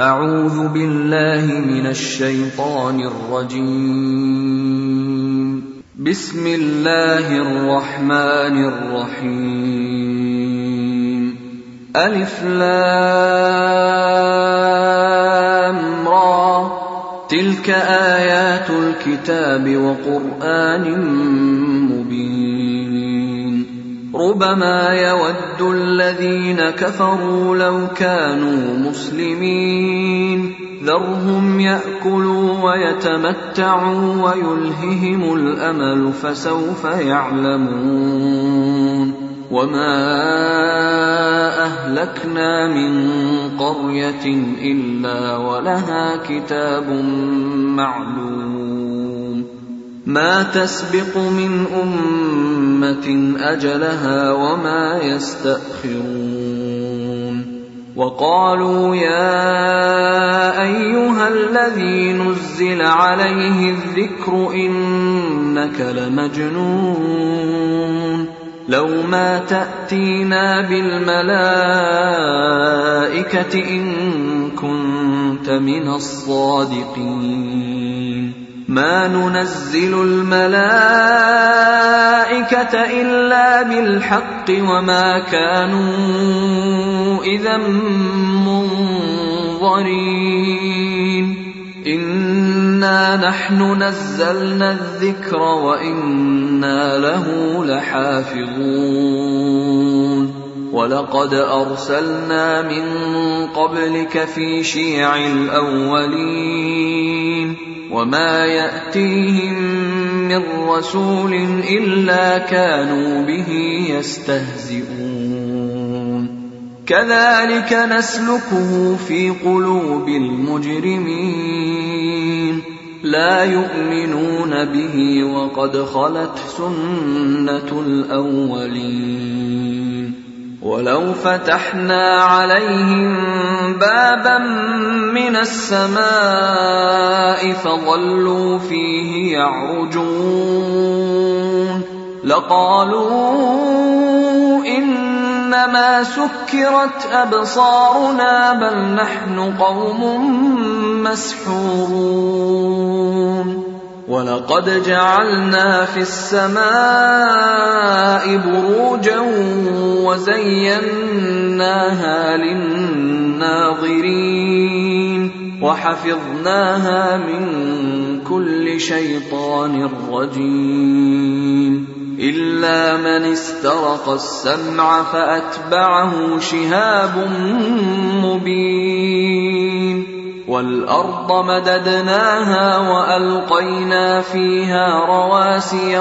أعوذ بالله من الشيطان الرجيم. بسم الله الرحمن الرحيم. ألف لام را، تلك آيات الكتاب وقرآن مبين. ربما يود الذين كفروا لو كانوا مسلمين، ذرهم يأكلوا ويتمتعوا ويلههم الأمل فسوف يعلمون. وما أهلكنا من قرية إلا ولها كتاب معلوم، ما تسبق من أمة أجلها وما يستأخرون. وقالوا يا أيها الذي نزل عليه الذكر إنك لمجنون، لو ما تأتينا بالملائكة إن كنت من الصادقين، ما ننزل الملائكة إلا بالحق وما كانوا إذا منظرين. إنا نحن نزلنا الذكر وإنا له لحافظون. ولقد أرسلنا من قبلك في شيع الأولين، وما يأتيهم من رسول إلا كانوا به يستهزئون. كذلك نسلكه في قلوب المجرمين، لا يؤمنون به وقد خلت سنة الأولين. ولو فتحنا عليهم بابا من السماء فظلوا فيه يعرجون لقالوا إنما سكرت أبصارنا بل نحن قوم مسحورون. ولقد جعلنا في السماء بروجا وزيناها للناظرين وحفظناها من كل شيطان رجيم، إلا من استرق السمع فأتبعه شهاب مبين. والأرض مددناها وألقينا فيها رواسي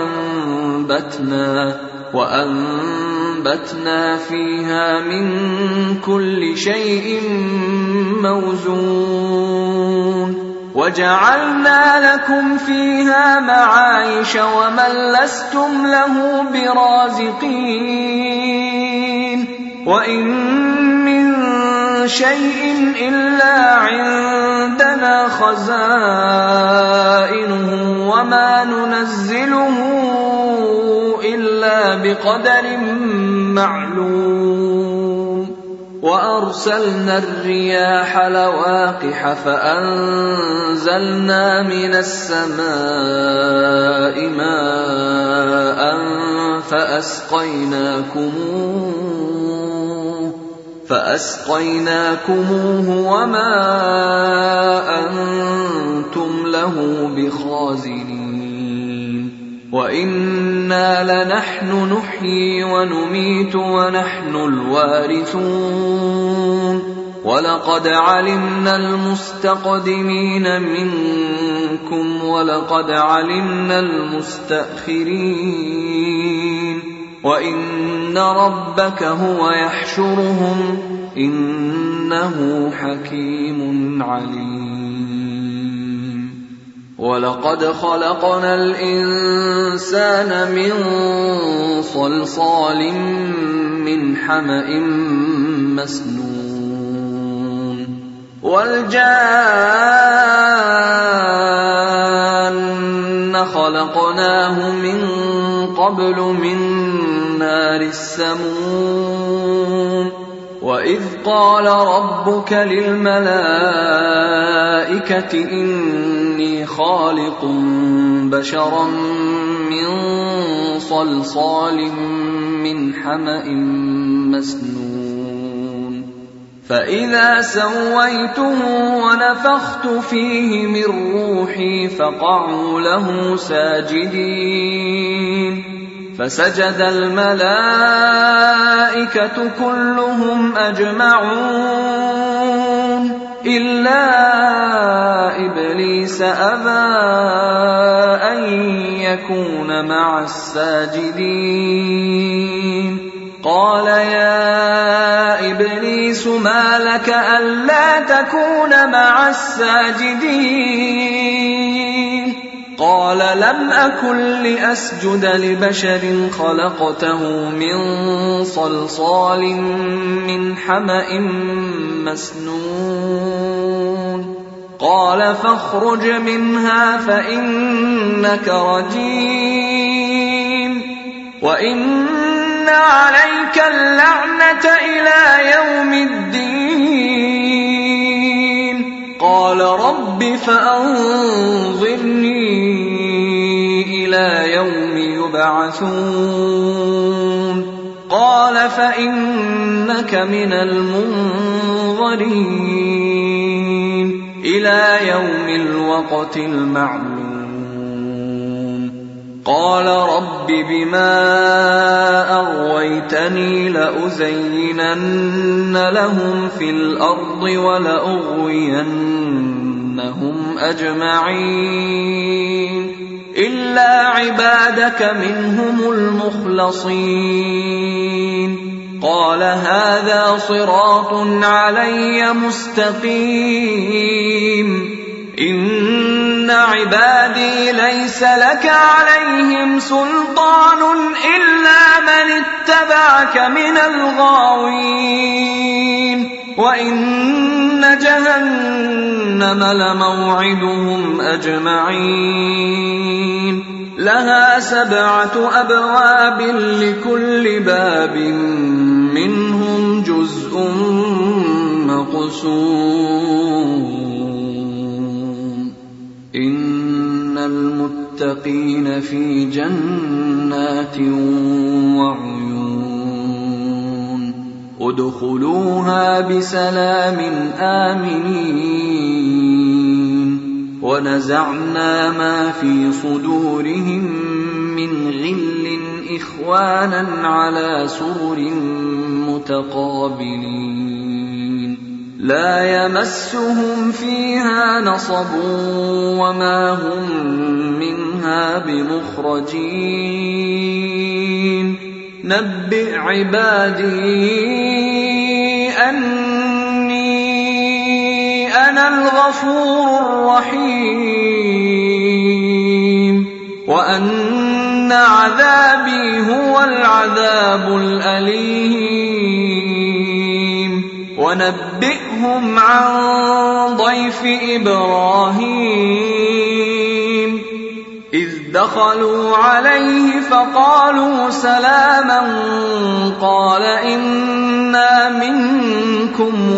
وأنبتنا فيها من كل شيء موزون. وجعلنا لكم فيها معايش ومن لستم له برازقين. وإن من شيء إلا عندنا خزائنه وما ننزله إلا بقدر معلوم. وأرسلنا الرياح لواقح فأنزلنا من السماء ماء فأسقيناكموه وما أنتم له بخازنين. وإنا لنحن نحيي ونميت ونحن الوارثون. ولقد علمنا المستقدمين منكم ولقد علمنا المستأخرين. وإن ربك هو يحشرهم إنه حكيم عليم. ولقد خلقنا الإنسان من صلصال من حمأ مسنون. والجان خلقناه من قبل من نار السموم وإذ قال ربك للملائكة إني خالق بشرا من صلصال من حمأ مسنون فإذا سويته ونفخت فيه من روحي فقعوا له ساجدين فسجد الملائكة كلهم أجمعون إلا إبليس أبى أن يكون مع الساجدين قال يا إبليس ما لك ألا تكون مع الساجدين قال لم أكن لأسجد لبشر خلقته من صلصال من حمأ مسنون قال فاخرج منها فإنك رجيم وإن عليك اللعنة إلى يوم الدين قال رب فأنظرني إلى يوم يبعثون قال فإنك من المنظرين إلى يوم الوقت المعلوم قال رب بما أغويتني لأزينن لهم في الأرض ولأغوينهم أجمعين إلا عبادك منهم المخلصين قال هذا صراط علي مستقيم إن عبادي ليس لك عليهم سلطان إلا من اتبعك من الغاوين وإن جهنم لموعدهم أجمعين لها 7 أبواب لكل باب منهم جزء مقسوم إن المتقين في جنات وعيون ادخلوها بسلام آمنين ونزعنا ما في صدورهم من غل إخوانا على سرر متقابلين لا يمسهم فيها نصب وما هم منها بمخرجين نبئ عبادي أني أنا الغفور الرحيم وأن عذابي هو العذاب الأليم ونبئهم عن ضيف إبراهيم إذ دخلوا عليه فقالوا سلاما قال إنا منكم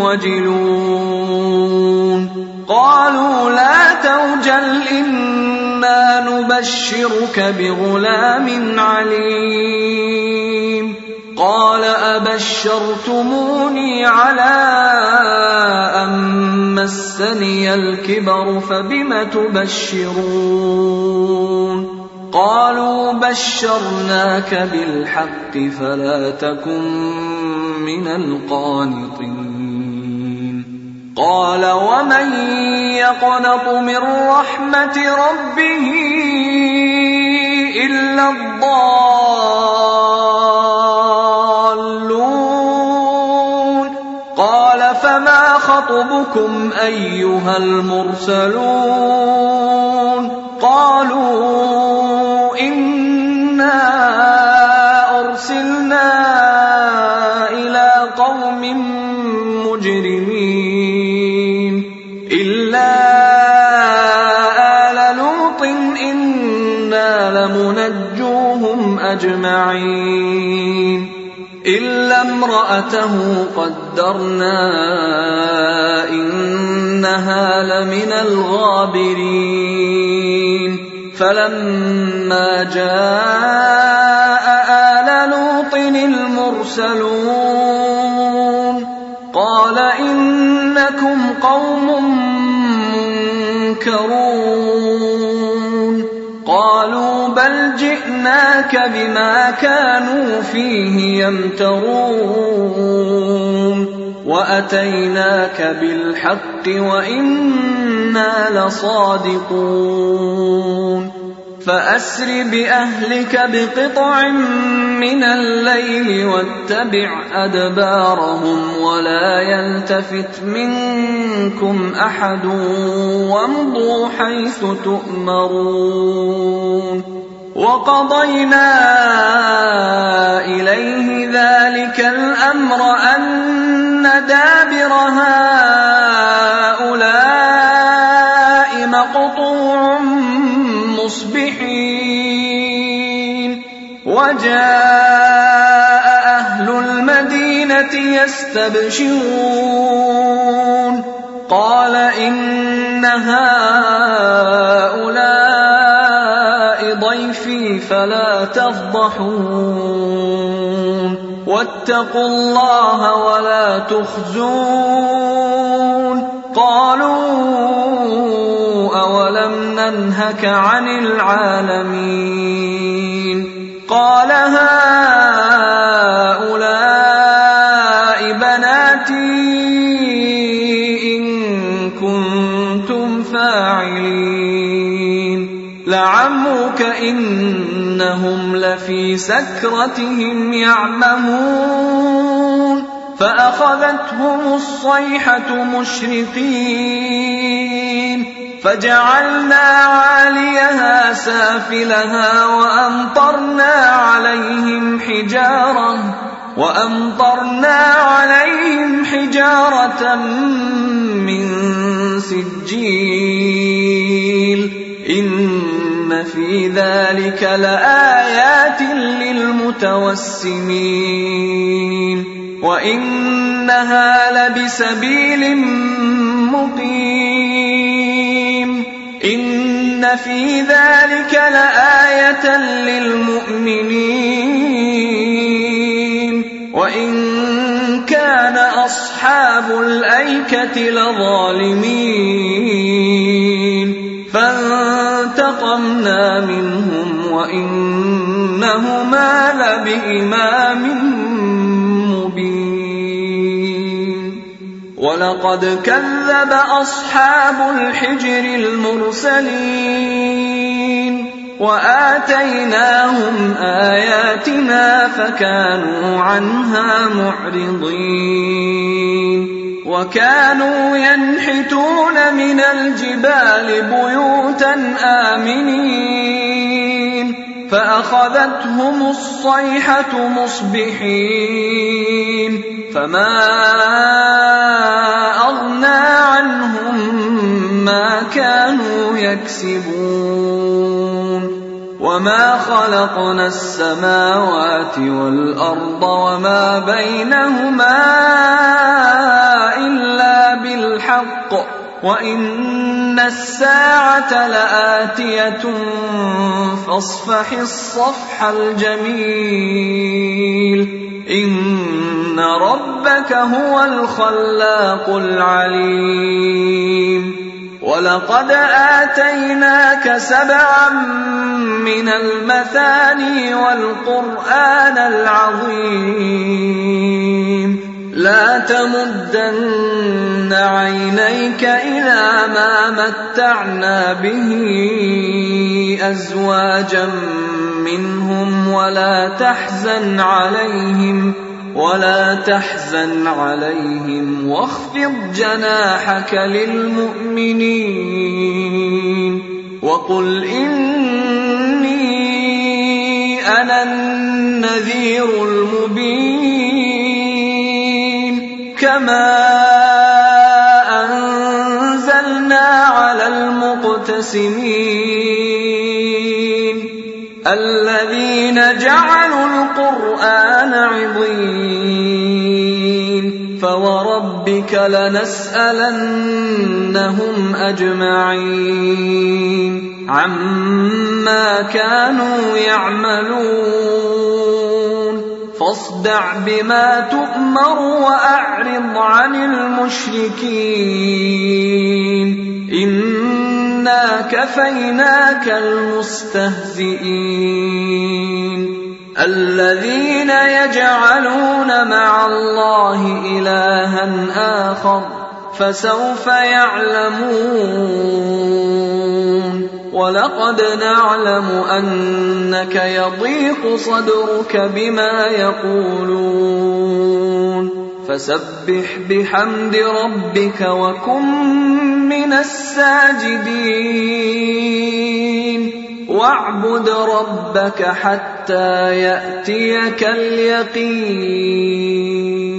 وجلون قالوا لا توجل إنا نبشرك بغلام عليم قال أبشرتموني على أن مسني الكبر فبم تبشرون قالوا بشرناك بالحق فلا تكن من القانطين قال ومن يقنط من رحمة ربه إلا الضالون قال فما خطبكم أيها المرسلون قالوا إنا أرسلنا إلى قوم مجرمين إلا آل لوط إنا لمنجوهم أجمعين إلا امرأته قدرنا إنها لمن الغابرين فلما جاء آل لوط المرسلون قال إنكم قوم منكرون قالوا بل جئناك بما كانوا فيه يمترون وأتيناك بالحق وإنا لصادقون فأسر بأهلك بقطع من الليل واتبع أدبارهم ولا يلتفت منكم أحد وامضوا حيث تؤمرون وقضينا إليه ذلك الأمر أن دابر هؤلاء مقطوع مصبحين وجاء أهل المدينة يستبشرون قال إن هؤلاء ضيفي فلا تفضحون واتقوا الله ولا تخزون قالوا أولم ننهك عن العالمين قال هؤلاء بناتي إن كنتم فاعلين لعمرك إنهم لفي سكرتهم يعمهون فأخذتهم الصيحة مشرقين فجعلنا عاليها سافلها وأمطرنا عليهم حجارة من سجيل إن في ذلك لآيات للمتوسمين وإنها لبسبيل مقيم إن في ذلك لآية للمؤمنين وإن كان أصحاب الأيكة لظالمين فانتقمنا منهم وإنهما لبإمام مبين ولقد كذب أصحاب الحجر المرسلين وآتيناهم آياتنا فكانوا عنها معرضين وكانوا ينحتون من الجبال بيوتا آمنين فأخذتهم الصيحة مصبحين فما أغنى عنهم ما كانوا يكسبون وما خلقنا السماوات والأرض وما بينهما إلا بالحق وإن الساعة لآتية فاصفح الصفح الجميل إن ربك هو الخلاق العليم ولقد آتيناك 7 من المثاني والقرآن العظيم لا تمدن عينيك إلى ما متعنا به أزواجا منهم ولا تحزن عليهم واخفض جناحك للمؤمنين وقل إني أنا النذير المبين كما أنزلنا على المقتسمين الذين جعلوا القرآن عِضِينَ فَوَرَبِّكَ لَنَسْأَلَنَّهُمْ أَجْمَعِينَ عَمَّا كَانُوا يَعْمَلُونَ فاصدع بما تؤمر وأعرض عن المشركين إنا كفيناك المستهزئين الذين يجعلون مع الله إلها آخر فسوف يعلمون ولقد نعلم أنك يضيق صدرك بما يقولون فسبح بحمد ربك وكن من الساجدين واعبد ربك حتى يأتيك اليقين.